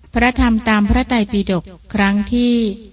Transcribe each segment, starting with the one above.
พระธรรมตามพระไตรปิฎกครั้งที่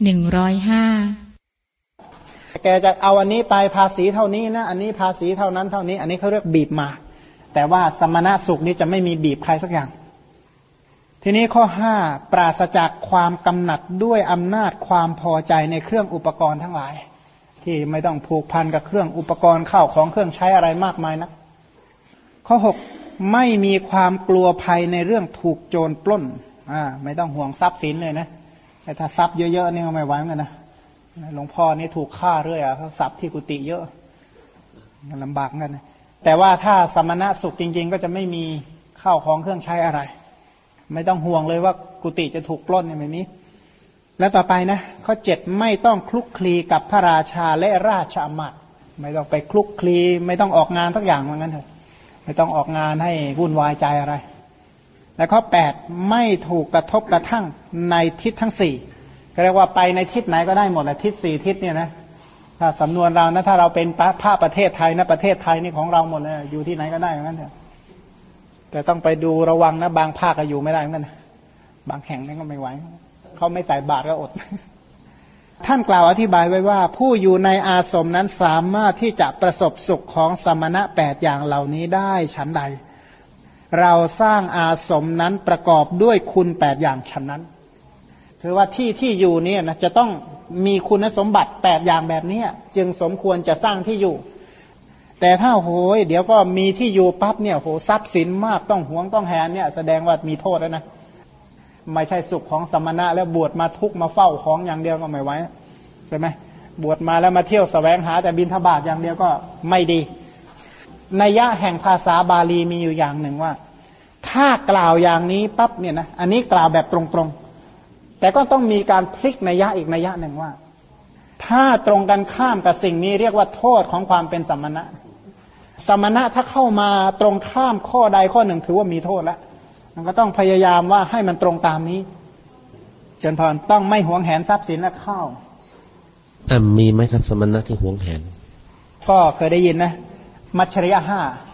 105 แกจะเอาอันนี้ไปภาษีเท่านี้นะอันนี้ภาษีเท่านั้นเท่านี้อันนี้เขาเรียกบีบมาแต่ว่าสมณะสุขนี้จะไม่มีบีบใครสักอย่างทีนี้ข้อ5ปราศจากความกำหนัดด้วยอำนาจความพอใจในเครื่องอุปกรณ์ทั้งหลายที่ไม่ต้องผูกพันกับเครื่องอุปกรณ์เข้าของเครื่องใช้อะไรมากมายนะข้อ6ไม่มีความกลัวภัยในเรื่องถูกโจรปล้นไม่ต้องห่วงทรัพย์สินเลยนะแต่ถ้าทรัพย์เยอะๆนี่ก็ไม่ไหวเหมือนกันนะหลวงพ่อนี่ถูกฆ่าเรื่อยเขาทรัพย์ที่กุฏิเยอะมันลำบากกันนะแต่ว่าถ้าสมณะสุขจริงๆก็จะไม่มีข้าวของเครื่องใช้อะไรไม่ต้องห่วงเลยว่ากุฏิจะถูกปล้นเนี่ยไม่มีแล้วต่อไปนะข้อ7ไม่ต้องคลุกคลีกับพระราชาและราชอมาตย์ไม่ต้องไปคลุกคลีไม่ต้องออกงานทุกอย่างเหมือนกันเถอะไม่ต้องออกงานให้วุ่นวายใจอะไรและข้อ8ไม่ถูกกระทบกระทั่งในทิศทั้ง4ก็เรียกว่าไปในทิศไหนก็ได้หมดแหละทิศ4ทิศเนี่ยนะถ้าสำนวนเรานะถ้าเราเป็นภาคประเทศไทยนะประเทศไทยนี่ของเราหมดเลยอยู่ที่ไหนก็ได้เหมือนกันเถอะแต่ต้องไปดูระวังนะบางภาคก็อยู่ไม่ได้เหมือนกันบางแห่งนี่ก็ไม่ไหวเขาไม่ใส่บาตรก็อดท่านกล่าวอธิบายไว้ว่าผู้อยู่ในอาสมนั้นสามารถที่จะประสบสุขของสมณะ8อย่างเหล่านี้ได้ฉันใดเราสร้างอาสมนั้นประกอบด้วยคุณ8อย่างฉันนั้นคือว่าที่อยู่เนี่ยนะจะต้องมีคุณสมบัติ8อย่างแบบนี้จึงสมควรจะสร้างที่อยู่แต่ถ้าโหยเดี๋ยวก็มีที่อยู่ปั๊บเนี่ยโหทรัพย์สินมากต้องหวงต้องแหนเนี่ยแสดงว่ามีโทษแล้วนะไม่ใช่สุขของสมณะแล้วบวชมาทุกมาเฝ้าของอย่างเดียวก็ไม่ไหวใช่ไหมบวชมาแล้วมาเที่ยวแสวงหาแต่บิณฑบาตอย่างเดียวก็ไม่ดีนัยยะแห่งภาษาบาลีมีอยู่อย่างหนึ่งว่าถ้ากล่าวอย่างนี้ปั๊บเนี่ยนะอันนี้กล่าวแบบตรงๆแต่ก็ต้องมีการพลิกนัยยะอีกนัยยะหนึ่งว่าถ้าตรงกันข้ามกับสิ่งนี้เรียกว่าโทษของความเป็นสมณะสมณะถ้าเข้ามาตรงข้ามข้อใดข้อหนึ่งถือว่ามีโทษแล้วมันก็ต้องพยายามว่าให้มันตรงตามนี้เจริญพรต้องไม่หวงแหนทรัพย์สินและข้าวมีไหมครับสมณะที่หวงแหนก็เคยได้ยินนะมัชฌริยะ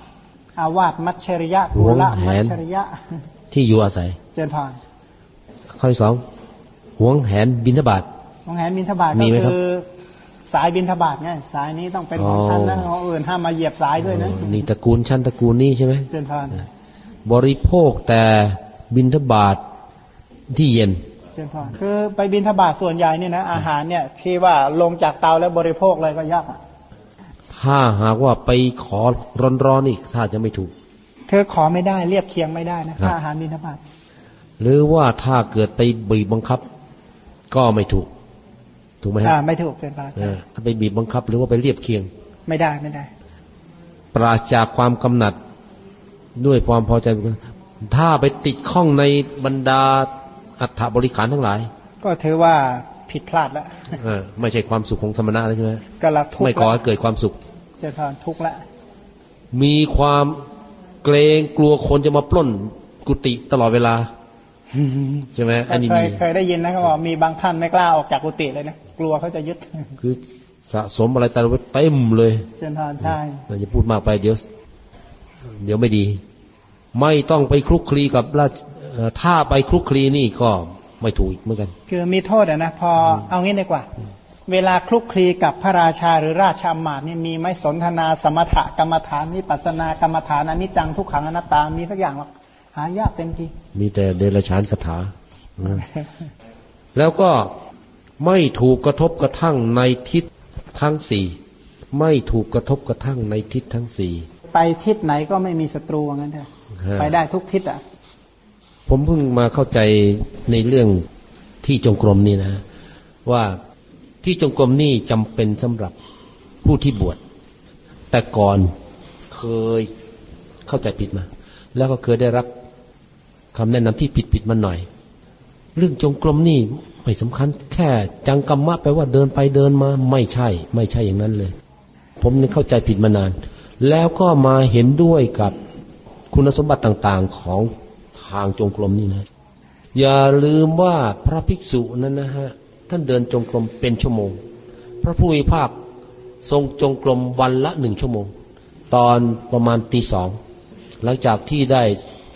5อาวาสมัชฌริยะทุละมัชฌริยะที่อยู่อาศัยเจริญพรข้อที่2หวงแหนบิณฑบาตหวงแหนบิณฑบาตก็คือสายบิณฑบาตไงสายนี้ต้องเป็นของฉันนะของอื่นห้ามมาเหยียบสายด้วยนะนี่ตระกูลชั้นตระกูลนี้ใช่ไหมเจริญพรบริโภคแต่บิณฑบาตที่เย็นเจริญพรคือไปบิณฑบาตส่วนใหญ่เนี่ยนะอาหารเนี่ยที่ว่าลงจากเตาแล้วบริโภคเลยก็ยากถ้าหากว่าไปขอร้อนๆอีกถ้าจะไม่ถูกเธอขอไม่ได้เรียบเคียงไม่ได้นะอาหารบิณฑบาตหรือว่าถ้าเกิดไปบีบบังคับก็ไม่ถูกไหมครับไม่ถูกเป็นปาถ้าไปบีบบังคับหรือว่าไปเรียบเคียงไม่ได้ปราศจากความกำหนัดด้วยความพอใจถ้าไปติดข้องในบรรดาอัฐบริขารทั้งหลายก็ถือว่าผิดพลาดแล้วไม่ใช่ความสุขของสมณะแล้วใช่ไหมก็ละทุกข์ไม่ก่อให้เกิดความสุขจะทานทุกข์ละมีความเกรงกลัวคนจะมาปล้นกุฏิตลอดเวลาใช่ไหมอันนี้เคยได้ยินนะเขาบอกมีบางท่านไม่กล้าออกจากกุฏิเลยนะกลัวเขาจะยึดคือสะสมอะไรแต่ไว้เต็มเลยเจนทานใช่เราจะพูดมากไปเดี๋ยวไม่ดีไม่ต้องไปคลุกคลีกับถ้าไปคลุกคลีนี่ก็ไม่ถูกอีกเหมือนกันคือมีโทษนะพอเอางี้ดีกว่าเวลาคลุกคลีกับพระราชาหรือราชาอมาตย์นี่มีไหมสนทนาสมถะกรรมฐานวิปัสสนากรรมฐานอนิจจังทุกขังอนัตตามีสักอย่างหรอหายากเต็มทีมีแต่เดรัจฉานคาถาแล้วก็ไม่ถูกกระทบกระทั่งในทิศทั้ง4ไม่ถูกกระทบกระทั่งในทิศทั้ง4 ไปทิศไหนก็ไม่มีศัตรูงั้นเถอะไปได้ทุกทิศอ่ะผมเพิ่งมาเข้าใจในเรื่องที่จงกรมนี่นะว่าที่จงกรมนี่จำเป็นสำหรับผู้ที่บวชแต่ก่อนเคยเข้าใจผิดมาแล้วก็เคยได้รับคำแนะนำที่ผิดมาหน่อยเรื่องจงกรมนี่ไม่สำคัญแค่จังกัมมะแปลว่าเดินไปเดินมาไม่ใช่อย่างนั้นเลยผมนี่เข้าใจผิดมานานแล้วก็มาเห็นด้วยกับคุณสมบัติต่างๆของทางจงกรมนี่นะอย่าลืมว่าพระภิกษุนั้นนะฮะท่านเดินจงกรมเป็นชั่วโมงพระผู้มีพระภาคทรงจงกรมวันละ1 ชั่วโมงตอนประมาณตี 2หลังจากที่ได้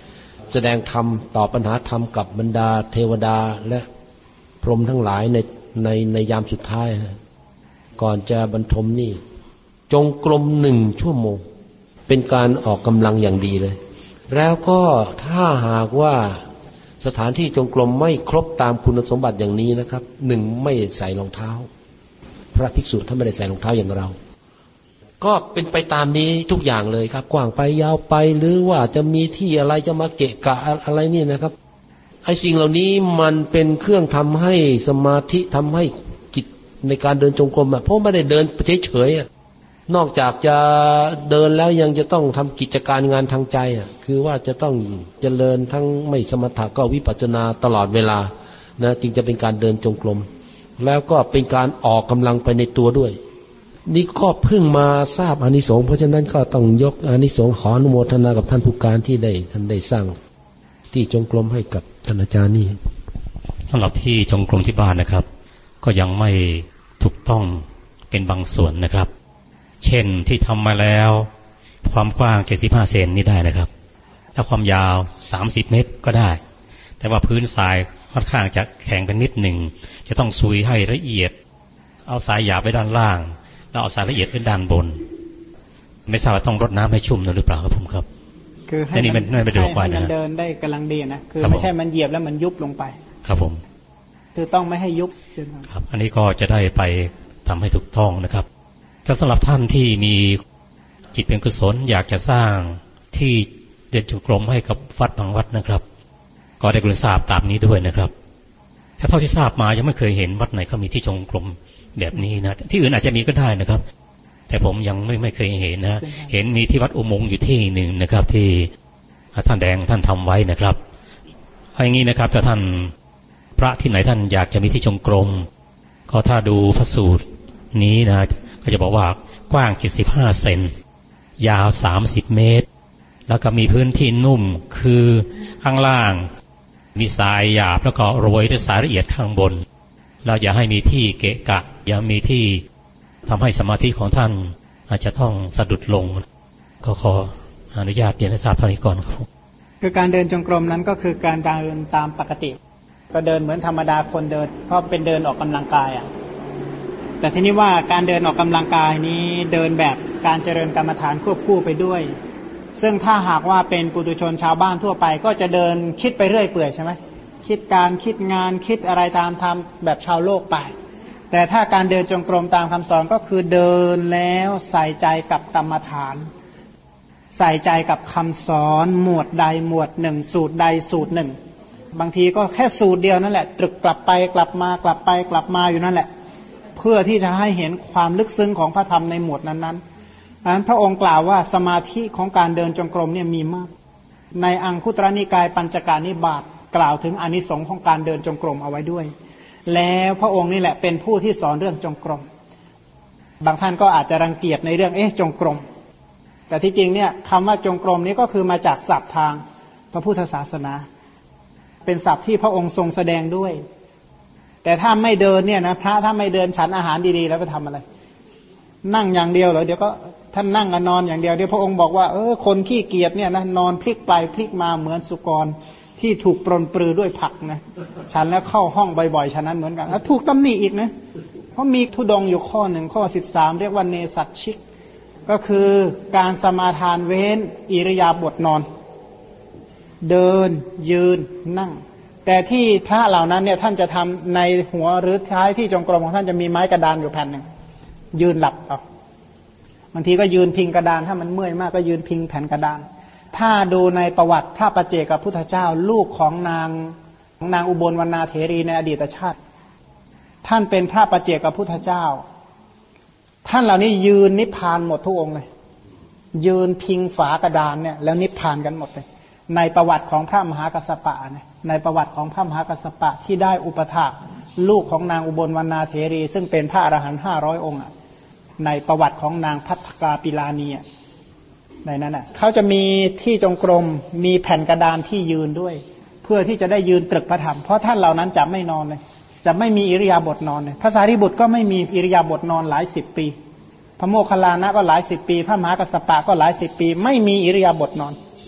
แสดงธรรมตอบปัญหาธรรมกับบรรดาเทวดาและพรหมทั้งหลายในยามสุดท้ายนะก่อนจะบรรทมนี่จงกรม1 ชั่วโมงเป็นการออกกำลังอย่างดีเลยแล้วก็ถ้าหากว่าสถานที่จงกรมไม่ครบตามคุณสมบัติอย่างนี้นะครับ1ไม่ใส่รองเท้าพระภิกษุท่านไม่ได้ใส่รองเท้าอย่างเราก็เป็นไปตามนี้ทุกอย่างเลยครับกว้างไปยาวไปหรือว่าจะมีที่อะไรจะมาเกะกะอะไรนี่นะครับไอ้สิ่งเหล่านี้มันเป็นเครื่องทำให้สมาธิทำให้จิตในการเดินจงกรมเพราะไม่ได้เดินเฉยๆนอกจากจะเดินแล้วยังจะต้องทำกิจการงานทางใจคือว่าจะต้องเจริญทั้งไม่สมถะก็วิปัสสนาตลอดเวลานะจึงจะเป็นการเดินจงกรมแล้วก็เป็นการออกกำลังไปในตัวด้วยนี่ก็เพิ่งมาทราบอานิสงส์เพราะฉะนั้นก็ต้องยกอานิสงส์ขออนุโมทนากับท่านผู้การที่ท่านได้สร้างที่จงกรมให้กับท่านอาจารย์นี่สำหรับที่จงกรมที่บ้านนะครับก็ยังไม่ถูกต้องเป็นบางส่วนนะครับเช่นที่ทำมาแล้วความกว้าง75 เซนนี่ได้นะครับและความยาว30 เมตรก็ได้แต่ว่าพื้นทรายค่อนข้างจะแข็งเป็นนิดหนึ่งจะต้องซุยให้ละเอียดเอาทรายหยาบไว้ด้านล่างแล้วเอาทรายละเอียดไว้ด้านบนไม่ทราบว่าต้องรดน้ำให้ชุ่มหรือเปล่าครับผมครับคือให้มันเดินได้กำลังดีนะคือไม่ใช่มันเหยียบแล้วมันยุบลงไปครับผมคือต้องไม่ให้ยุบครับอันนี้ก็จะได้ไปทำให้ถูกต้องนะครับแต่สำหรับท่านที่มีจิตเป็นกุศลอยากจะสร้างที่เดินจงกรมให้กับวัดบางวัดนะครับก็ได้กรุณาทราบตามนี้ด้วยนะครับถ้าเท่าที่ทราบมายังไม่เคยเห็นวัดไหนเขามีที่จงกรมแบบนี้นะที่อื่นอาจจะมีก็ได้นะครับแต่ผมยังไม่เคยเห็นนะเห็นมีที่วัดอุโมงค์อยู่ที่หนึ่งนะครับที่ท่านแดงท่านทำไว้นะครับเอาอย่างนี้นะครับถ้าท่านพระที่ไหนท่านอยากจะมีที่จงกรมก็ถ้าดูพระสูตรนี้นะก็จะบอกว่ากว้าง75 เซนยาว30 เมตรแล้วก็มีพื้นที่นุ่มคือข้างล่างมีทรายหยาบแล้วก็โรยด้วยทรายละเอียดข้างบนเราอย่าให้มีที่เกะกะอย่ามีที่ทำให้สมาธิของท่านอาจจะต้องสะดุดลงก็ขออนุญาตเรียนให้ทราบเท่านี้ก่อนครับคือการเดินจงกรมนั้นก็คือการเดินตามปกติก็เดินเหมือนธรรมดาคนเดินเพราะเป็นเดินออกกำลังกายแต่ทีนี้ว่าการเดินออกกำลังกายนี้เดินแบบการเจริญกรรมฐานควบคู่ไปด้วยซึ่งถ้าหากว่าเป็นปุถุชนชาวบ้านทั่วไปก็จะเดินคิดไปเรื่อยเปื่อยใช่ไหมคิดการคิดงานคิดอะไรตามทำแบบชาวโลกไปแต่ถ้าการเดินจงกรมตามคำสอนก็คือเดินแล้วใส่ใจกับกรรมฐานใส่ใจกับคำสอนหมวดใดหมวดหนึ่งสูตรใดสูตรหนึ่งบางทีก็แค่สูตรเดียวนั่นแหละตรึกกลับไปกลับมากลับไปกลับมาอยู่นั่นแหละเพื่อที่จะให้เห็นความลึกซึ้งของพระธรรมในหมวดนั้นๆอันพระองค์กล่าวว่าสมาธิของการเดินจงกรมเนี่ยมีมากในอังคุตรนิกายปัญจการนิบาตกล่าวถึงอานิสงส์ของการเดินจงกรมเอาไว้ด้วยแล้วพระองค์นี่แหละเป็นผู้ที่สอนเรื่องจงกรมบางท่านก็อาจจะรังเกียจในเรื่องจงกรมแต่ที่จริงเนี่ยคำว่าจงกรมนี้ก็คือมาจากศัพท์ทางพระพุทธศาสนาเป็นศัพท์ที่พระองค์ทรงแสดงด้วยแต่ถ้าไม่เดินเนี่ยนะพระถ้าไม่เดินฉันอาหารดีๆแล้วไปทำอะไรนั่งอย่างเดียวเหรอเดี๋ยวก็ท่านนั่งกันนอนอย่างเดียวเดี๋ยวพระองค์บอกว่าคนขี้เกียจเนี่ยนะนอนพลิกไปพลิกมาเหมือนสุกรที่ถูกปรนปรือด้วยผักนะฉันแล้วเข้าห้องบ่อยๆฉะนั้นเหมือนกันแล้วถูกตำหนิอีกนะเพราะมีธุดงค์อยู่ข้อหนึ่งข้อ13เรียกว่าเนสัตชิกก็คือการสมาทานเว้นอิริยาบถนอนเดินยืนนั่งแต่ที่พระเหล่านั้นเนี่ยท่านจะทำในหัวหรือท้ายที่จงกรมของท่านจะมีไม้กระดานอยู่แผ่นหนึ่งยืนหลับเอาบางทีก็ยืนพิงกระดานถ้ามันเมื่อยมากก็ยืนพิงแผ่นกระดานถ้าดูในประวัติพระปัจเจกพุทธเจ้าลูกของนางอุบลวรรณาเถรีในอดีตชาติท่านเป็นพระปัจเจกพุทธเจ้าท่านเหล่านี้ยืนนิพพานหมดทุกองค์เลยยืนพิงฝากระดานเนี่ยแล้วนิพพานกันหมดเลยในประวัติของพระมหากัสสปะเนี่ยในประวัติของพระมหากัสสปะที่ได้อุปถากลูกของนางอุบลวรรณาเถรีซึ่งเป็นพระอรหันต์500 องค์ในประวัติของนางภัททกาปิลานีในนั้นเขาจะมีที่จงกรมมีแผ่นกระดานที่ยืนด้วยเพื่อที่จะได้ยืนตรึกพระธรรมเพราะท่านเหล่านั้นจะไม่นอนเลยจะไม่มีอิริยาบถนอนเลยพระสารีบุตรก็ไม่มีอิริยาบถนอนหลายสิบปีพระโมคคัลลานะก็หลายสิบปีพระมหากัสสปะก็หลายสิบปีไม่มีอิริยาบถนอน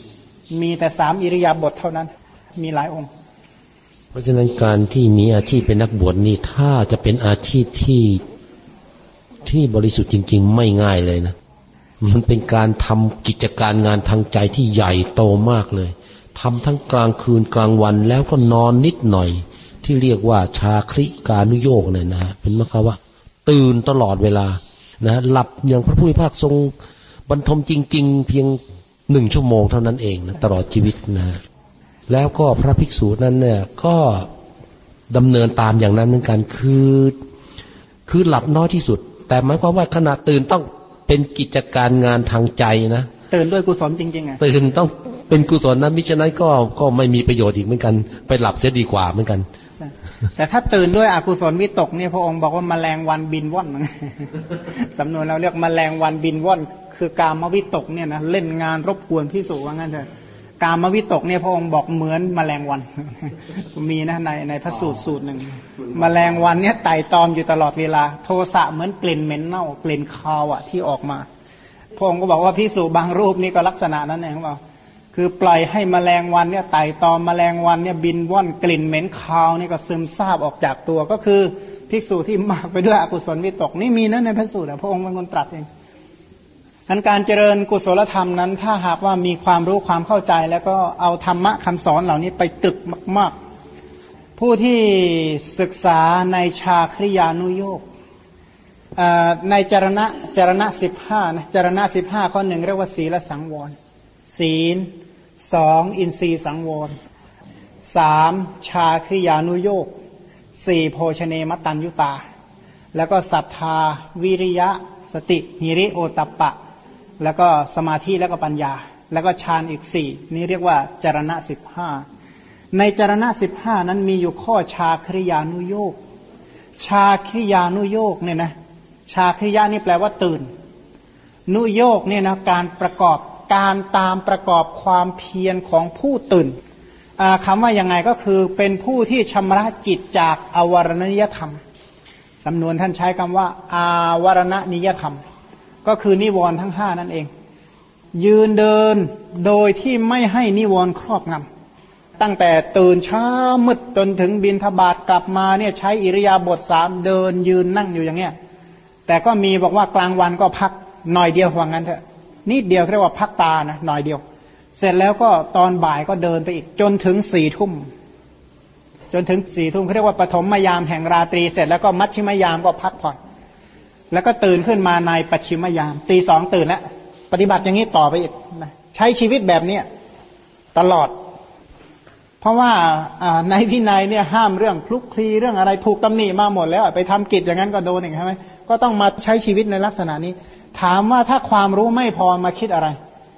มีแต่3อิริยาบถเท่านั้นมีหลายองค์เพราะฉะนั้นการที่มีอาชีพเป็นนักบวชนี่ถ้าจะเป็นอาชีพที่บริสุทธิ์จริงๆไม่ง่ายเลยนะมันเป็นการทำกิจการงานทางใจที่ใหญ่โตมากเลยทำทั้งกลางคืนกลางวันแล้วก็นอนนิดหน่อยที่เรียกว่าชาคริกานุโยคเนี่ยนะเป็นหมายความว่าตื่นตลอดเวลานะหลับอย่างพระผู้มีพระภาคทรงบรรทมจริงๆเพียง1 ชั่วโมงเท่านั้นเองนะตลอดชีวิตนะแล้วก็พระภิกษุนั้นเนี่ยก็ดำเนินตามอย่างนั้นเหมือนกันคือหลับน้อยที่สุดแต่หมายความว่าขณะตื่นต้องเป็นกิจการงานทางใจนะตื่นด้วยกุศลจริงๆตื่นต้องเป็นกุศลนะมิฉะนั้นก็ไม่มีประโยชน์อีกเหมือนกันไปหลับเสียดีกว่าเหมือนกันแต่ถ้าตื่นด้วยอกุศลวิตกเนี่ยพระองค์บอกว่าแมลงวันบินว่อนสำนวนเราเรียกแมลงวันบินว่อนคือกามวิตกเนี่ยนะเล่นงานรบกวนภิกษุว่างั้นเถอะกามวิตกเนี่ยพระองค์บอกเหมือนแมลงวันมีนะในพระสูตรหนึ่งแมลงวันเนี่ยไต่ตอมอยู่ตลอดเวลาโทสะเหมือนกลิ่นเหม็นเน่ากลิ่นคาวอ่ะที่ออกมาพระองค์ก็บอกว่าภิกษุบางรูปนี่ก็ลักษณะนั้นเองว่าคือปล่อยให้แมลงวันเนี่ยไต่ตอมแมลงวันเนี่ยบินว่อนกลิ่นเหม็นคาวนี่ก็ซึมซาบออกจากตัวก็คือภิกษุที่มากไปด้วยอกุศลวิตกนี่มีนะในพระสูตรพระองค์เป็นคนตรัสเองอันการเจริญกุศลธรรมนั้นถ้าหากว่ามีความรู้ความเข้าใจแล้วก็เอาธรรมะคำสอนเหล่านี้ไปตรึกมากๆผู้ที่ศึกษาในชาคริยานุโยคในจรณะ15นะจรณะ15ข้อ1เรียกว่าศีลสังวรศีล2อินทรีย์สังวร3ชาคริยานุโยค4โภชเนมตัญญุตาแล้วก็ศรัทธาวิริยะสติหิริโอตัปปะแล้วก็สมาธิแล้วก็ปัญญาแล้วก็ฌานอีก4นี้เรียกว่าจรณะ15ในจรณะ15นั้นมีอยู่ข้อชาคริยานุโยคชาคริยานุโยคเนี่ยนะชาคริยานี่แปลว่าตื่นนุโยคเนี่ยนะการตามประกอบความเพียรของผู้ตื่นคำว่ายังไงก็คือเป็นผู้ที่ชำระจิตจากอวรณนิยธรรมสำนวนท่านใช้คำว่าอาวรณนิยธรรมก็คือนิวรณ์ทั้ง5นั่นเองยืนเดินโดยที่ไม่ให้นิวรณ์ครอบงำตั้งแต่ตื่นเช้ามืดจนถึงบิณฑบาตกลับมาเนี่ยใช้อิริยาบถ3เดินยืนนั่งอยู่อย่างเงี้ยแต่ก็มีบอกว่ากลางวันก็พักหน่อยเดียวว่างั้นเถอะนิดเดียวเรียกว่าพักตานะหน่อยเดียวเสร็จแล้วก็ตอนบ่ายก็เดินไปอีกจนถึง4 ทุ่มจนถึง4 ทุ่มเขาเรียกว่าปฐมยามแห่งราตรีเสร็จแล้วก็มัชชิมยามก็พักผ่อนแล้วก็ตื่นขึ้นมาในปัจฉิมยามตี 2ตื่นแล้วปฏิบัติอย่างนี้ต่อไปอีกใช้ชีวิตแบบนี้ตลอดเพราะว่าในวินัยเนี่ยห้ามเรื่องคลุกคลีเรื่องอะไรถูกตำหนิมาหมดแล้วไปทำกิจอย่างนั้นก็โดนอีกใช่ไหมก็ต้องมาใช้ชีวิตในลักษณะนี้ถามว่าถ้าความรู้ไม่พอมาคิดอะไร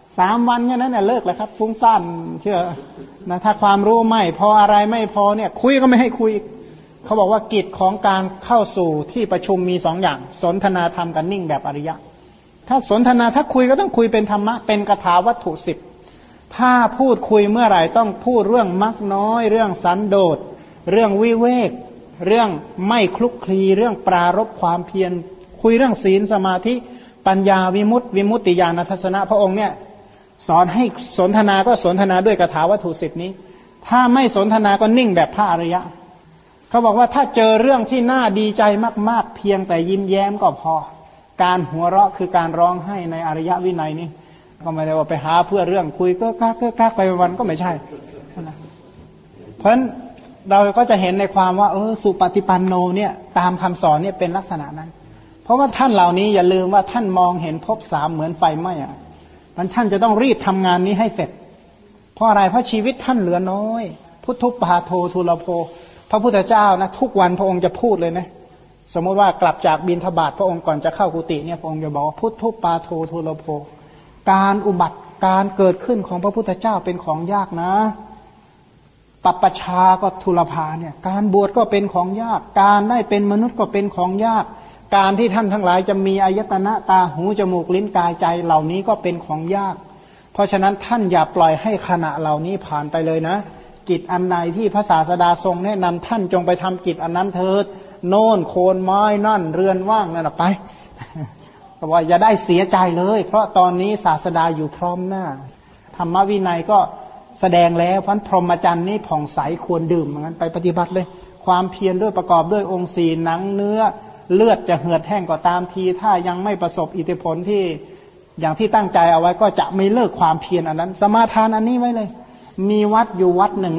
3 วันแค่นั้นเนี่ยเลิกแล้วครับฟุ้งซ่านเชื่อนะถ้าความรู้ไม่พออะไรไม่พอเนี่ยคุยก็ไม่ให้คุยเขาบอกว่ากิจของการเข้าสู่ที่ประชุมมี2 อย่างสนทนาธรรมกับนิ่งแบบอริยะถ้าสนทนาถ้าคุยก็ต้องคุยเป็นธรรมะเป็นคาถาวัตถุ10ถ้าพูดคุยเมื่อไหร่ต้องพูดเรื่องมรรคน้อยเรื่องสันโดษเรื่องวิเวกเรื่องไม่คลุกคลีเรื่องปรารภความเพียรคุยเรื่องศีลสมาธิปัญญาวิมุตติญาณทัศนะพระองค์เนี่ยสอนให้สนทนาก็สนทนาด้วยคาถาวัตถุ10นี้ถ้าไม่สนทนาก็นิ่งแบบพระอริยะเขาบอกว่าถ้าเจอเรื่องที่น่าดีใจมากๆเพียงแต่ยิ้มแย้มก็พอการหัวเราะคือการร้องไห้ในอริยวินัยนี่ก็ไม่ได้ว่าไปหาเพื่อเรื่องคุยก็กักไปวันก็ไม่ใช่เพราะฉะนั้นเราก็จะเห็นในความว่าสุปฏิปันโนเนี่ยตามคำสอนเนี่ยเป็นลักษณะนั้นเพราะว่าท่านเหล่านี้อย่าลืมว่าท่านมองเห็นภพ3เหมือนไฟไหม้อ่ะมันท่านจะต้องรีบทำงานนี้ให้เสร็จเพราะอะไรเพราะชีวิตท่านเหลือน้อยพุทธุปาโททุลโภพระพุทธเจ้านะทุกวันพระองค์จะพูดเลยนะสมมติว่ากลับจากบิณฑบาตพระองค์ก่อนจะเข้ากุฏิเนี่ยพระองค์จะบอกว่าพุทธุปาโททุลโภการอุบัติการเกิดขึ้นของพระพุทธเจ้าเป็นของยากนะปัปปชาก็ทุลภาเนี่ยการบวชก็เป็นของยากการได้เป็นมนุษย์ก็เป็นของยากการที่ท่านทั้งหลายจะมีอายตนะตาหูจมูกลิ้นกายใจเหล่านี้ก็เป็นของยากเพราะฉะนั้นท่านอย่าปล่อยให้ขณะเหล่านี้ผ่านไปเลยนะกิจอันใดที่พระศาสดาทรงแนะนำท่านจงไปทำกิจอันนั้นเถิดโน่นโคนไม้นั่นเรือนว่างนั่นไปแต่ว่าอย่าได้เสียใจเลยเพราะตอนนี้ศาสดาอยู่พร้อมหน้าธรรมวินัยก็แสดงแล้วเพราะพรหมจรรย์นี่ผ่องใสควรดื่มเหมือนกันไปปฏิบัติเลยความเพียรด้วยประกอบด้วยองค์สี่หนังเนื้อเลือดจะเหือดแห้งก็ตามทีถ้ายังไม่ประสบอิทธิผลที่อย่างที่ตั้งใจเอาไว้ก็จะไม่เลิกความเพียรอันนั้นสมาทานอันนี้ไว้เลยมีวัดอยู่วัดหนึ่ง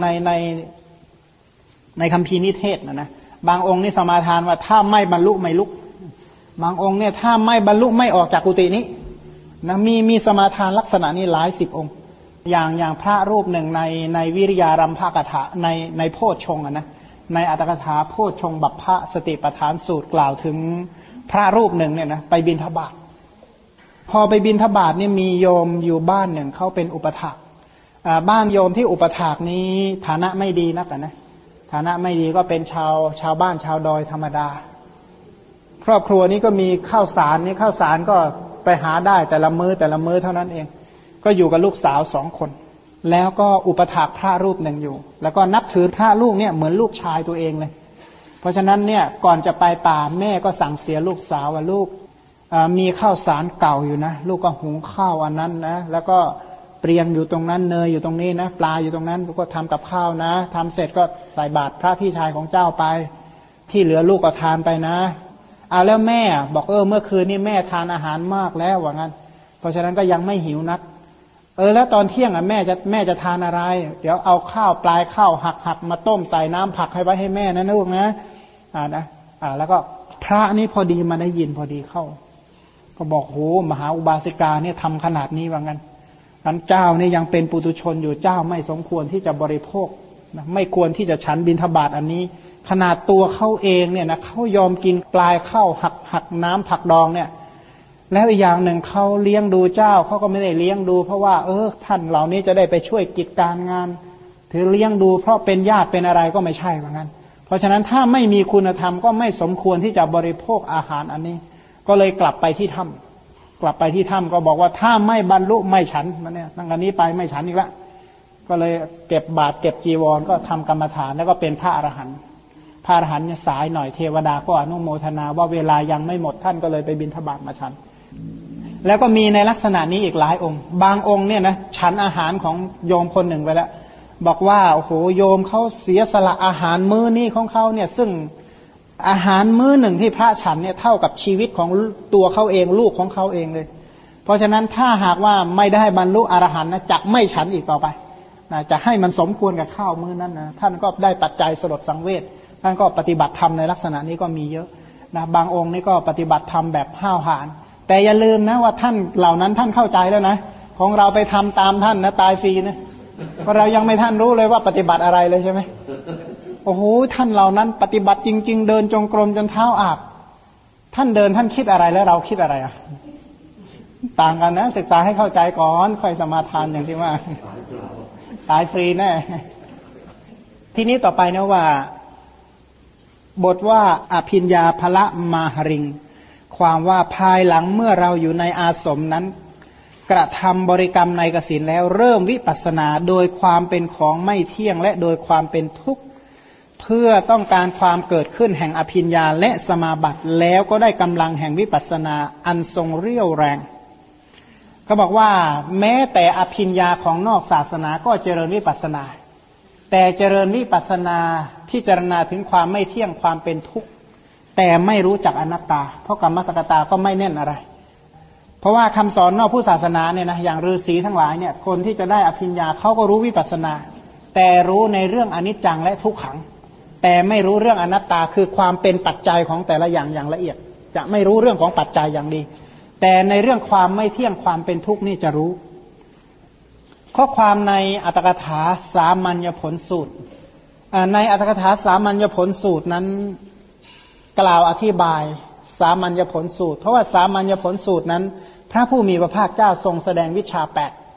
ในคัมภีร์นิเทศนะบางองค์นี่สมาทานว่าถ้าไม่บรรลุไม่ลุกบางองค์เนี่ยถ้าไม่บรรลุไม่ออกจากกุฏินี้นะมีสมาทานลักษณะนี้หลายสิบองค์อย่างพระรูปหนึ่งในวิริยารัมภกถาในโพชฌงค์นะในอัตถกถาโพชฌงค์บัพพะสติปัฏฐานสูตรกล่าวถึงพระรูปหนึ่งเนี่ยนะไปบิณฑบาตพอไปบิณฑบาตเนี่ยมีโยมอยู่บ้านหนึ่งเขาเป็นอุปถากบ้านโยมที่อุปถากนี้ฐานะไม่ดีนักนะฐานะไม่ดีก็เป็นชาวบ้านชาวดอยธรรมดาครอบครัวนี้ก็มีข้าวสารนี่ข้าวสารก็ไปหาได้แต่ละมื้อเท่านั้นเองก็อยู่กับลูกสาว2 คนแล้วก็อุปถากพระรูปหนึ่งอยู่แล้วก็นับถือพระลูกเนี่ยเหมือนลูกชายตัวเองเลยเพราะฉะนั้นเนี่ยก่อนจะไปป่าแม่ก็สั่งเสียลูกสาวว่าลูกมีข้าวสารเก่าอยู่นะลูกก็หุงข้าวอันนั้นนะแล้วก็เปรียงอยู่ตรงนั้นเนยอยู่ตรงนี้นะปลาอยู่ตรงนั้นก็ทำกับข้าวนะทำเสร็จก็ใส่บาตรพระพี่ชายของเจ้าไปที่เหลือลูกก็ทานไปนะแล้วแม่บอกเมื่อคืนนี้แม่ทานอาหารมากแล้วว่างั้นเพราะฉะนั้นก็ยังไม่หิวนักแล้วตอนเที่ยงแม่จะทานอะไรเดี๋ยวเอาข้าวปลายข้าวหักมาต้มใส่น้ำผักให้ไว้ให้แม่นะลูกนะแล้วก็พระนี่พอดีมาได้ยินพอดีเข้าก็บอกโหมหาอุบาสิกาเนี่ยทำขนาดนี้ว่างั้นนั้นเจ้าเนี่ยยังเป็นปุถุชนอยู่เจ้าไม่สมควรที่จะบริโภคนะไม่ควรที่จะฉันบิณฑบาตอันนี้ขนาดตัวเขาเองเนี่ยนะเขายอมกินปลายข้าวหักน้ำผักดองเนี่ยแล้วอีกอย่างหนึ่งเขาเลี้ยงดูเจ้าเขาก็ไม่ได้เลี้ยงดูเพราะว่าท่านเหล่านี้จะได้ไปช่วยกิจการงานถือเลี้ยงดูเพราะเป็นญาติเป็นอะไรก็ไม่ใช่เหมือนกันเพราะฉะนั้นถ้าไม่มีคุณธรรมก็ไม่สมควรที่จะบริโภคอาหารอันนี้ก็เลยกลับไปที่ถ้ำก็บอกว่าถ้าไม่บรรลุไม่ฉันมันเนี่ยตั้งแต่นี้ไปไม่ฉันอีกละก็เลยเก็บบาตรเก็บจีวรก็ทำกรรมฐานแล้วก็เป็นพระอรหันต์สายหน่อยเทวดาก็อนุโมทนาว่าเวลายังไม่หมดท่านก็เลยไปบิณฑบาตมาฉันแล้วก็มีในลักษณะนี้อีกหลายองค์บางองค์เนี่ยนะฉันอาหารของโยมคนหนึ่งไปแล้วบอกว่าโอ้โหโยมเขาเสียสละอาหารมื้อนี้ของเขาเนี่ยซึ่งอาหารมื้อหนึ่งที่พระฉันเนี่ยเท่ากับชีวิตของตัวเขาเองลูกของเขาเองเลยเพราะฉะนั้นถ้าหากว่าไม่ได้บรรลุอรหันต์นะจักไม่ฉันอีกต่อไปนะจะให้มันสมควรกับข้าวมื้อนั้นนะท่านก็ได้ปัจจัยสลดสังเวชท่านก็ปฏิบัติธรรมในลักษณะนี้ก็มีเยอะนะบางองค์นี่ก็ปฏิบัติธรรมแบบห้าวหาญแต่อย่าลืมนะว่าท่านเหล่านั้นท่านเข้าใจแล้วนะของเราไปทำตามท่านนะตายฟรีนะเพราะเรายังไม่ท่านรู้เลยว่าปฏิบัติอะไรเลยใช่ไหมโอ้โหท่านเหล่านั้นปฏิบัติจริงๆเดินจงกรมจนเท้าอาบท่านเดินท่านคิดอะไรแล้วเราคิดอะไรอ่ะต่างกันนะศึกษาให้เข้าใจก่อนค่อยสมาทานอย่างที่ว่าตายฟรีแน่ทีนี้ต่อไปนะว่าบทว่าอภิญญาภละมาหริงความว่าภายหลังเมื่อเราอยู่ในอาสมนั้นกระทำบริกรรมในกสิณแล้วเริ่มวิปัสสนาโดยความเป็นของไม่เที่ยงและโดยความเป็นทุกข์เพื่อต้องการความเกิดขึ้นแห่งอภิญญาและสมาบัติแล้วก็ได้กำลังแห่งวิปัสสนาอันทรงเรี่ยวแรงก็บอกว่าแม้แต่อภิญญาของนอกศาสนาก็เจริญวิปัสสนาแต่เจริญวิปัสสนาพิจารณาถึงความไม่เที่ยงความเป็นทุกข์แต่ไม่รู้จักอนัตตาเพราะกรรมสกตาก็ไม่แน่นอะไรเพราะว่าคำสอนนอกผู้ศาสนาเนี่ยนะอย่างฤาษีทั้งหลายเนี่ยคนที่จะได้อภิญญาเขาก็รู้วิปัสสนาแต่รู้ในเรื่องอนิจจังและทุกขังแต่ไม่รู้เรื่องอนัตตาคือความเป็นปัจจัยของแต่ละอย่างอย่างละเอียดจะไม่รู้เรื่องของปัจจัยอย่างดีแต่ในเรื่องความไม่เที่ยงความเป็นทุกข์นี่จะรู้ข้อความในอัตถกถาสามัญญผลสูตรในอัตถกถาสามัญญผลสูตรนั้นกล่าวอธิบายสามัญญผลสูตรเพราะว่าสามัญญผลสูตรนั้นพระผู้มีพระภาคเจ้าทรงแสดงวิชา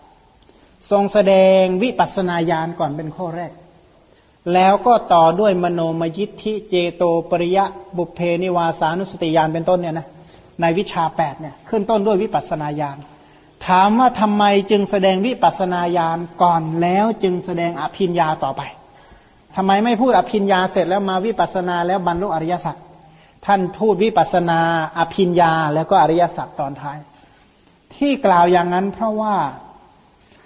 8ทรงแสดงวิปัสสนาญาณก่อนเป็นข้อแรกแล้วก็ต่อด้วยมโนมยิทธิเจโตปริยะบุพเพนิวาสานุสติญาณเป็นต้นเนี่ยนะในวิชา8เนี่ยขึ้นต้นด้วยวิปัสสนาญาณถามว่าทำไมจึงแสดงวิปัสสนาญาณก่อนแล้วจึงแสดงอภิญญาต่อไปทำไมไม่พูดอภิญญาเสร็จแล้วมาวิปัสสนาแล้วบรรลุอริยสัจท่านพูดวิปัสสนาอภิญญาแล้วก็อริยสัจตอนท้ายที่กล่าวอย่างนั้นเพราะว่า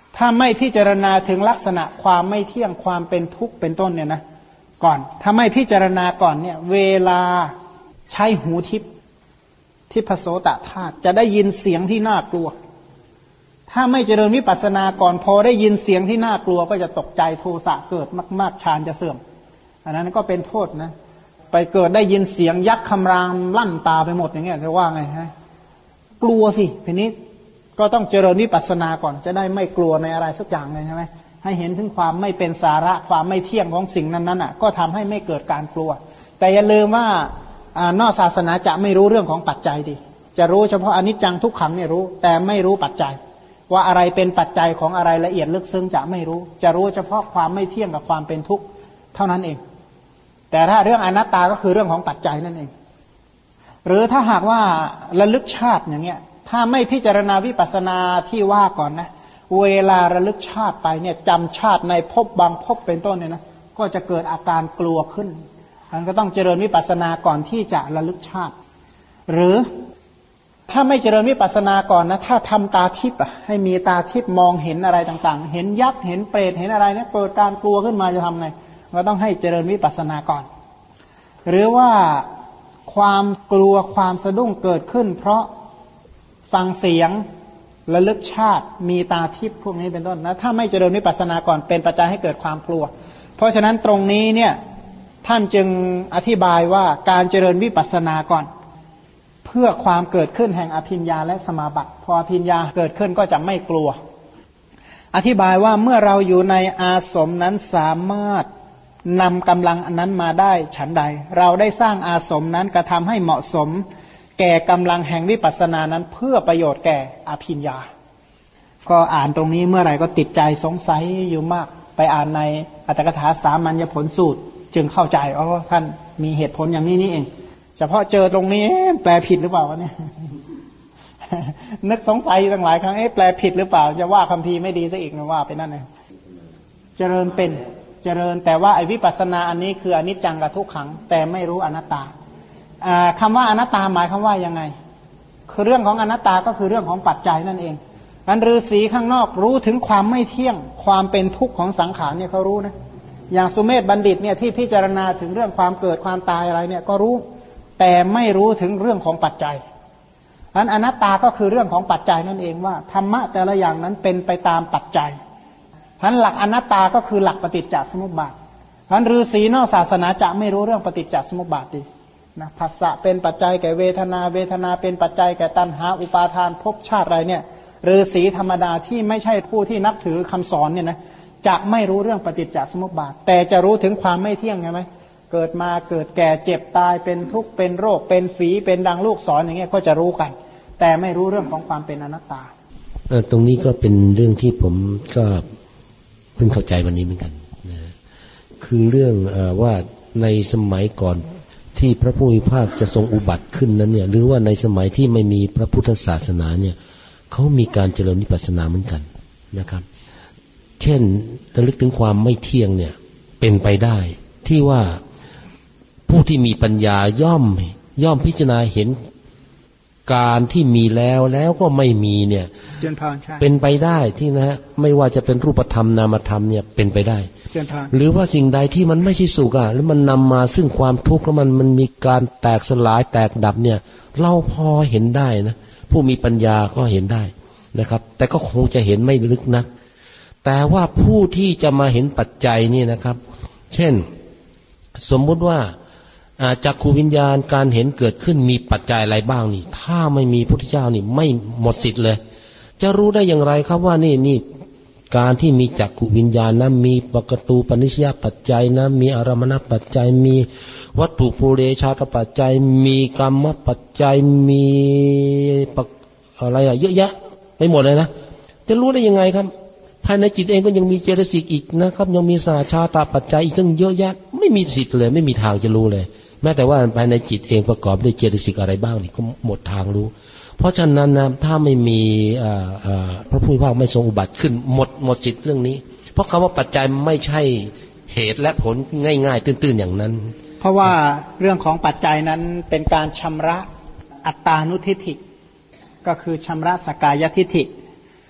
ถ้าไม่พิจารณาถึงลักษณะความไม่เที่ยงความเป็นทุกข์เป็นต้นเนี่ยนะก่อนถ้าไม่พิจารณาก่อนเนี่ยเวลาใช้หูทิพพโสตธาตุจะได้ยินเสียงที่น่ากลัวถ้าไม่เจริญวิปัสสนาก่อนพอได้ยินเสียงที่น่ากลัวก็จะตกใจโทสะเกิดมากๆฌานจะเสื่อมอันนั้นก็เป็นโทษนะไปเกิดได้ยินเสียงยักษ์คำรามลั่นตาไปหมดอย่างเงี้ยจะว่าไงฮะกลัวสิทีนี้ก็ต้องเจริญวิปัสสนาก่อนจะได้ไม่กลัวในอะไรสักอย่างเลยใช่ไหมให้เห็นถึงความไม่เป็นสาระความไม่เที่ยงของสิ่งนั้นๆก็ทำให้ไม่เกิดการกลัวแต่อย่าลืมว่านอกศาสนาจะไม่รู้เรื่องของปัจจัยดิจะรู้เฉพาะอนิจจังทุกขังเนี่ยรู้แต่ไม่รู้ปัจจัยว่าอะไรเป็นปัจจัยของอะไรละเอียดลึกซึ้งจะไม่รู้จะรู้เฉพาะความไม่เที่ยงกับความเป็นทุกข์เท่านั้นเองแต่ถ้าเรื่องอนัตตาก็คือเรื่องของปัจจัยนั่นเองหรือถ้าหากว่าระลึกชาติอย่างเงี้ยถ้าไม่พิจารณาวิปัสสนาที่ว่าก่อนนะเวลาระลึกชาติไปเนี่ยจำชาติในภพบางภพเป็นต้นเนี่ยนะก็จะเกิดอาการกลัวขึ้นมันก็ต้องเจริญวิปัสสนาก่อนที่จะระลึกชาติหรือถ้าไม่เจริญวิปัสสนาก่อนนะถ้าทำตาทิพย์ให้มีตาทิพย์มองเห็นอะไรต่างๆเห็นยักษ์เห็นเปรตเห็นอะไรเนี่ยเกิดการกลัวขึ้นมาจะทำไงก็ต้องให้เจริญวิปัสสนาก่อนหรือว่าความกลัวความสะดุ้งเกิดขึ้นเพราะฟังเสียงระลึกชาติมีตาทิพย์พวกนี้เป็นต้นนะถ้าไม่เจริญวิปัสสนาก่อนเป็นปัจจัยให้เกิดความกลัวเพราะฉะนั้นตรงนี้เนี่ยท่านจึงอธิบายว่าการเจริญวิปัสสนาก่อนเพื่อความเกิดขึ้นแห่งอภิญญาและสมาบัติพออภิญญาเกิดขึ้นก็จะไม่กลัวอธิบายว่าเมื่อเราอยู่ในอาสมนั้นสามารถนำกำลังอันนั้นมาได้ฉันใดเราได้สร้างอาสมนั้นกระทำให้เหมาะสมแก่กำลังแห่งวิปัสสนานั้นเพื่อประโยชน์แก่อภิญญาก็อ่านตรงนี้เมื่อไหร่ก็ติดใจสงสัยอยู่มากไปอ่านในอัตถกถาสามัญญผลสูตรจึงเข้าใจท่านมีเหตุผลอย่างนี้นี่เองเฉพาะเจอตรงนี้แปลผิดหรือเปล่าวะเนี่ย นึกสงสัยตั้งหลายครั้งแปลผิดหรือเปล่าจะว่าคัมภีร์ไม่ดีซะอีกนะว่าไปนั่นเลยเจริญเป็นเจริญแต่ว่าไอ้วิปัสสนาอันนี้คืออนิจจังกับทุกขังแต่ไม่รู้อนัตตาคำว่าอนัตตาหมายคำว่ายังไงคือเรื่องของอนัตตาก็คือเรื่องของปัจจัยนั่นเองอันฤาษีข้างนอกรู้ถึงความไม่เที่ยงความเป็นทุกข์ของสังขารเนี่ยเขารู้นะอย่างสุเมธบัณฑิตเนี่ยที่พิจารณาถึงเรื่องความเกิดความตายอะไรเนี่ยก็รู้แต่ไม่รู้ถึงเรื่องของปัจจัยอันอนัตตาก็คือเรื่องของปัจจัยนั่นเองว่าธรรมะแต่ละอย่างนั้นเป็นไปตามปัจจัยอันหลักอนัตตาก็คือหลักปฏิจจสมุปบาทอันฤาษีนอกศาสนาจะไม่รู้เรื่องปฏิจจสมุปบาทดีนะภาษะเป็นปัจจัยแก่เวทนาเวทนาเป็นปัจจัยแก่ตัณหาอุปาทานภพชาติอะไรเนี่ยฤาษีธรรมดาที่ไม่ใช่ผู้ที่นับถือคำสอนเนี่ยนะจะไม่รู้เรื่องปฏิจจสมุปบาทแต่จะรู้ถึงความไม่เที่ยงใช่ไหมเกิดมาเกิดแก่เจ็บตายเป็นทุกข์เป็นโรคเป็นฝีเป็นดังลูกศรอย่างเงี้ยก็จะรู้กันแต่ไม่รู้เรื่องของความเป็นอนัตตาตรงนี้ก็เป็นเรื่องที่ผมก็เพิ่งเข้าใจวันนี้เหมือนกันนะคือเรื่องว่าในสมัยก่อนที่พระผู้มีพระภาคจะทรงอุบัติขึ้นนั้นเนี่ยหรือว่าในสมัยที่ไม่มีพระพุทธศาสนาเนี่ยเขามีการเจริญวิปัสสนาเหมือนกันนะครับเช่นระลึกถึงความไม่เที่ยงเนี่ยเป็นไปได้ที่ว่าผู้ที่มีปัญญาย่อมพิจารณาเห็นการที่มีแล้วก็ไม่มีเนี่ยเป็นไปได้ที่นะฮะไม่ว่าจะเป็นรูปธรรมนามธรรมเนี่ยเป็นไปได้หรือว่าสิ่งใดที่มันไม่ใช่สุขแล้วมันนำมาซึ่งความทุกข์แล้วมันมีการแตกสลายแตกดับเนี่ยเราพอเห็นได้นะผู้มีปัญญาก็เห็นได้นะครับแต่ก็คงจะเห็นไม่ลึกนักแต่ว่าผู้ที่จะมาเห็นปัจจัยนี่นะครับเช่นสมมุติว่าจักขุวิญญาณการเห็นเกิดขึ้นมีปัจจัยอะไรบ้างนี่ถ้าไม่มีพุทธเจ้านี่ไม่หมดสิทธิ์เลยจะรู้ได้อย่างไรครับว่านี่การที่มีจักขุวิญญาณนะมีปกตูปนิสยปัจจัยนะมีอารมณปัจจัยมีวัตถุภูเรชาตปัจจัยมีกรรมปัจจัยมีอะไรเยอะแยะไปหมดเลยนะจะรู้ได้ยังไงครับภายในจิตเองก็ยังมีเจตสิกอีกนะครับยังมีสหชาตปัจจัยอีกตั้งเยอะแยะไม่มีสิทธิ์เลยไม่มีทางจะรู้เลยแม้แต่ว่าภายในจิตเองประกอบด้วยเจตสิกอะไรบ้างนี่ก็หมดทางรู้เพราะฉะนั้นนะถ้าไม่มีพระผู้มีพระภาคไม่ทรงอุบัติขึ้นหมดสิทธิ์เรื่องนี้เพราะคำว่าปัจจัยไม่ใช่เหตุและผลง่ายๆตื้นๆอย่างนั้นเพราะว่าเรื่องของปัจจัยนั้นเป็นการชำระอัตตานุทิฏฐิก็คือชำระสักกายทิฏฐิ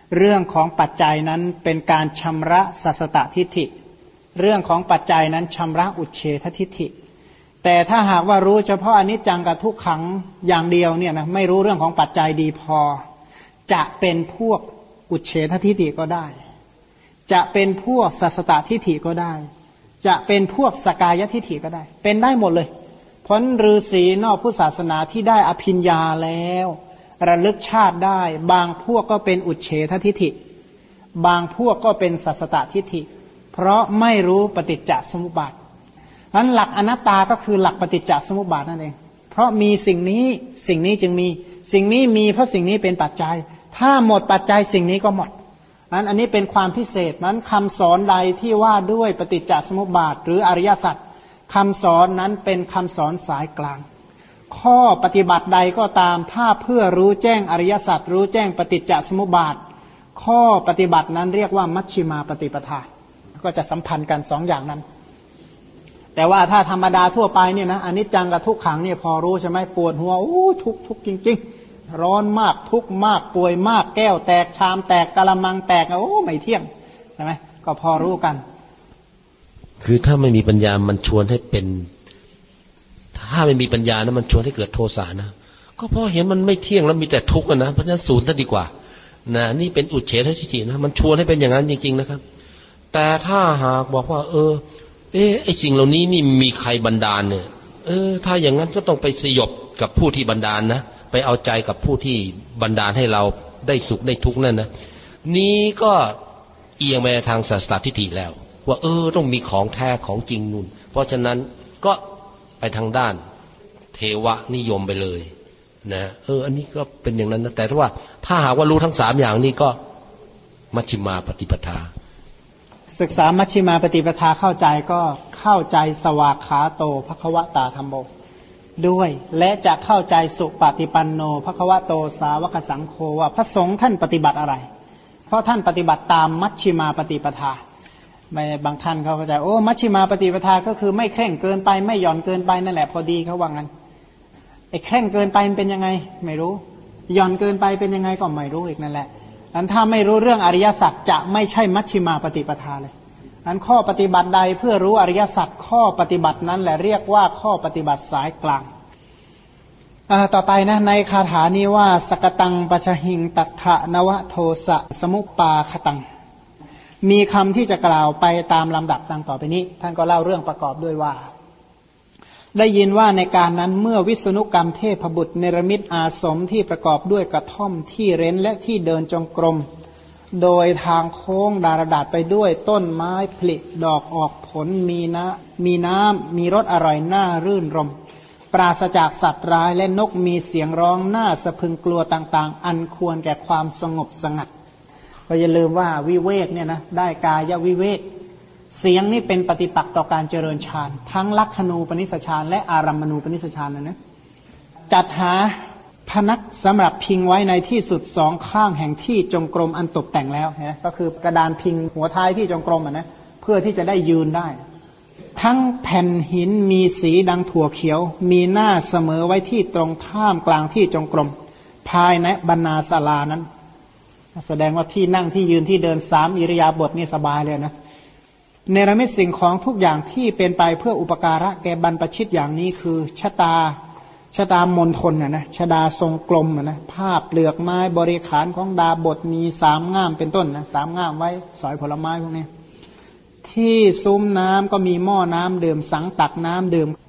เรื่องของปัจจัยนั้นเป็นการชำระสัสตทิฏฐิเรื่องของปัจจัยนั้นชำระอุเฉททิฏฐิแต่ถ้าหากว่ารู้เฉพาะอนิจจังกับทุกขังอย่างเดียวเนี่ยนะไม่รู้เรื่องของปัจจัยดีพอจะเป็นพวกอุเฉททิฏฐิก็ได้จะเป็นพวกสัสตทิฏฐิก็ได้จะเป็นพวกสกายทิฏฐิก็ได้เป็นได้หมดเลยเพราะฤาษีนอกพุทธศาสนาที่ได้อภิญญาแล้วระลึกชาติได้บางพวกก็เป็นอุเฉททิฏฐิบางพวกก็เป็นสัสตทิฏฐิเพราะไม่รู้ปฏิจจสมุปบาทนั้นหลักอนัตตาก็คือหลักปฏิจจสมุปบาทนั่นเองเพราะมีสิ่งนี้จึงมีสิ่งนี้มีเพราะสิ่งนี้เป็นปัจจัยถ้าหมดปัจจัยสิ่งนี้ก็หมดนั้นอันนี้เป็นความพิเศษนั้นคำสอนใดที่ว่าด้วยปฏิจจสมุปบาทหรืออริยสัจคำสอนนั้นเป็นคำสอนสายกลางข้อปฏิบัติใดก็ตามถ้าเพื่อรู้แจ้งอริยสัจรู้แจ้งปฏิจจสมุปบาทข้อปฏิบัตินั้นเรียกว่ามัชฌิมาปฏิปทาก็จะสัมพันธ์กันสองอย่างนั้นแต่ว่าถ้าธรรมดาทั่วไปเนี่ยนะอนิจจังกับทุกขังเนี่ยพอรู้ใช่ไหมปวดหัวโอ้ทุกข์จริงๆร้อนมากทุกข์มากป่วยมากแก้วแตกชามแตกกะละมังแตกโอ้ไม่เที่ยงใช่ไหมก็พอรู้กันคือถ้าไม่มีปัญญามันชวนให้เป็นถ้าไม่มีปัญญานะมันชวนให้เกิดโทสะนะก็เพราะเห็นมันไม่เที่ยงแล้วมีแต่ทุกข์นะเพราะฉะนั้นศูนย์ซะดีกว่านะนี่เป็นอุเฉททิฏฐินะมันชวนให้เป็นอย่างนั้นจริงๆนะครับแต่ถ้าหากบอกว่าไอ้สิ่งเหล่านี้นี่มีใครบันดาลเนี่ยถ้าอย่างนั้นก็ต้องไปสยบกับผู้ที่บันดาลนะไปเอาใจกับผู้ที่บันดาลให้เราได้สุขได้ทุกข์นั่นนะนี้ก็เอียงไปทางสัสตทิฏฐิแล้วว่าต้องมีของแท้ของจริงนู่นเพราะฉะนั้นก็ไปทางด้านเทวนิยมไปเลยนะอันนี้ก็เป็นอย่างนั้นนะแต่ถ้าหากว่ารู้ทั้งสามอย่างนี้ก็มัชฌิมาปฏิปทาศึกษามัชฌิมาปฏิปทาเข้าใจก็เข้าใจสวากขาโตภควตาธัมโมด้วยและจะเข้าใจสุปฏิปันโนภควโตสาวกสังโฆว่าพระสงฆ์ท่านปฏิบัติอะไรเพราะท่านปฏิบัติตามมัชฌิมาปฏิปทาไม่บางท่านเขาเข้าใจมัชฌิมาปฏิปทาก็คือไม่เคร่งเกินไปไม่หย่อนเกินไปนั่นแหละพอดีเขาว่างั้นไอ้เคร่งเกินไปมันเป็นยังไงไม่รู้หย่อนเกินไปเป็นยังไงก็ไม่รู้อีกนั่นแหละอันถ้าไม่รู้เรื่องอริยสัจจะไม่ใช่มัชฌิมาปฏิปทาเลยอันข้อปฏิบัติใดเพื่อรู้อริยสัจข้อปฏิบัตินั้นแหละเรียกว่าข้อปฏิบัติสายกลางต่อไปนะในคาถานี้ว่าสกตังปัชหิงตัทธะนวโทสะสมุปปาคตังมีคำที่จะกล่าวไปตามลำดับดังต่อไปนี้ท่านก็เล่าเรื่องประกอบด้วยว่าได้ยินว่าในการนั้นเมื่อวิษณุกรรมเทพบุตรเนรมิตอาสมที่ประกอบด้วยกระท่อมที่เร้นและที่เดินจงกรมโดยทางโค้งดารดาษไปด้วยต้นไม้ผลิดอกออกผลมีน้ำมีรสอร่อยน่ารื่นรมปราศจากสัตว์ร้ายและนกมีเสียงร้องน่าสะพึงกลัวต่างๆอันควรแก่ความสงบสงัดก็อย่าลืมว่าวิเวกเนี่ยนะได้กายวิเวกเสียงนี่เป็นปฏิปักษ์ต่อการเจริญฌานทั้งลักขณูปนิสสฌานและอารัมมณูปนิสสฌานนะจัดหาพนักสำหรับพิงไว้ในที่สุดสองข้างแห่งที่จงกรมอันตกแต่งแล้วนะก็คือกระดานพิงหัวท้ายที่จงกรมนะเพื่อที่จะได้ยืนได้ทั้งแผ่นหินมีสีดังถั่วเขียวมีหน้าเสมอไว้ที่ตรงท่ามกลางที่จงกรมภายในบรรณาศาลานั้นแสดงว่าที่นั่งที่ยืนที่เดิน3อิริยาบถนี่สบายเลยนะเนรมิตสิ่งของทุกอย่างที่เป็นไปเพื่ออุปการะแก่บรรพชิตอย่างนี้คือชะตามณฑลนะชดาทรงกลมนะภาพเปลือกไม้บริขารของดาบทมี3ง่ามเป็นต้นนะ3ง่ามไว้สอยผลไม้พวกนี้ที่ซุ้มน้ำก็มีหม้อน้ำดื่มสังตักน้ำดื่ม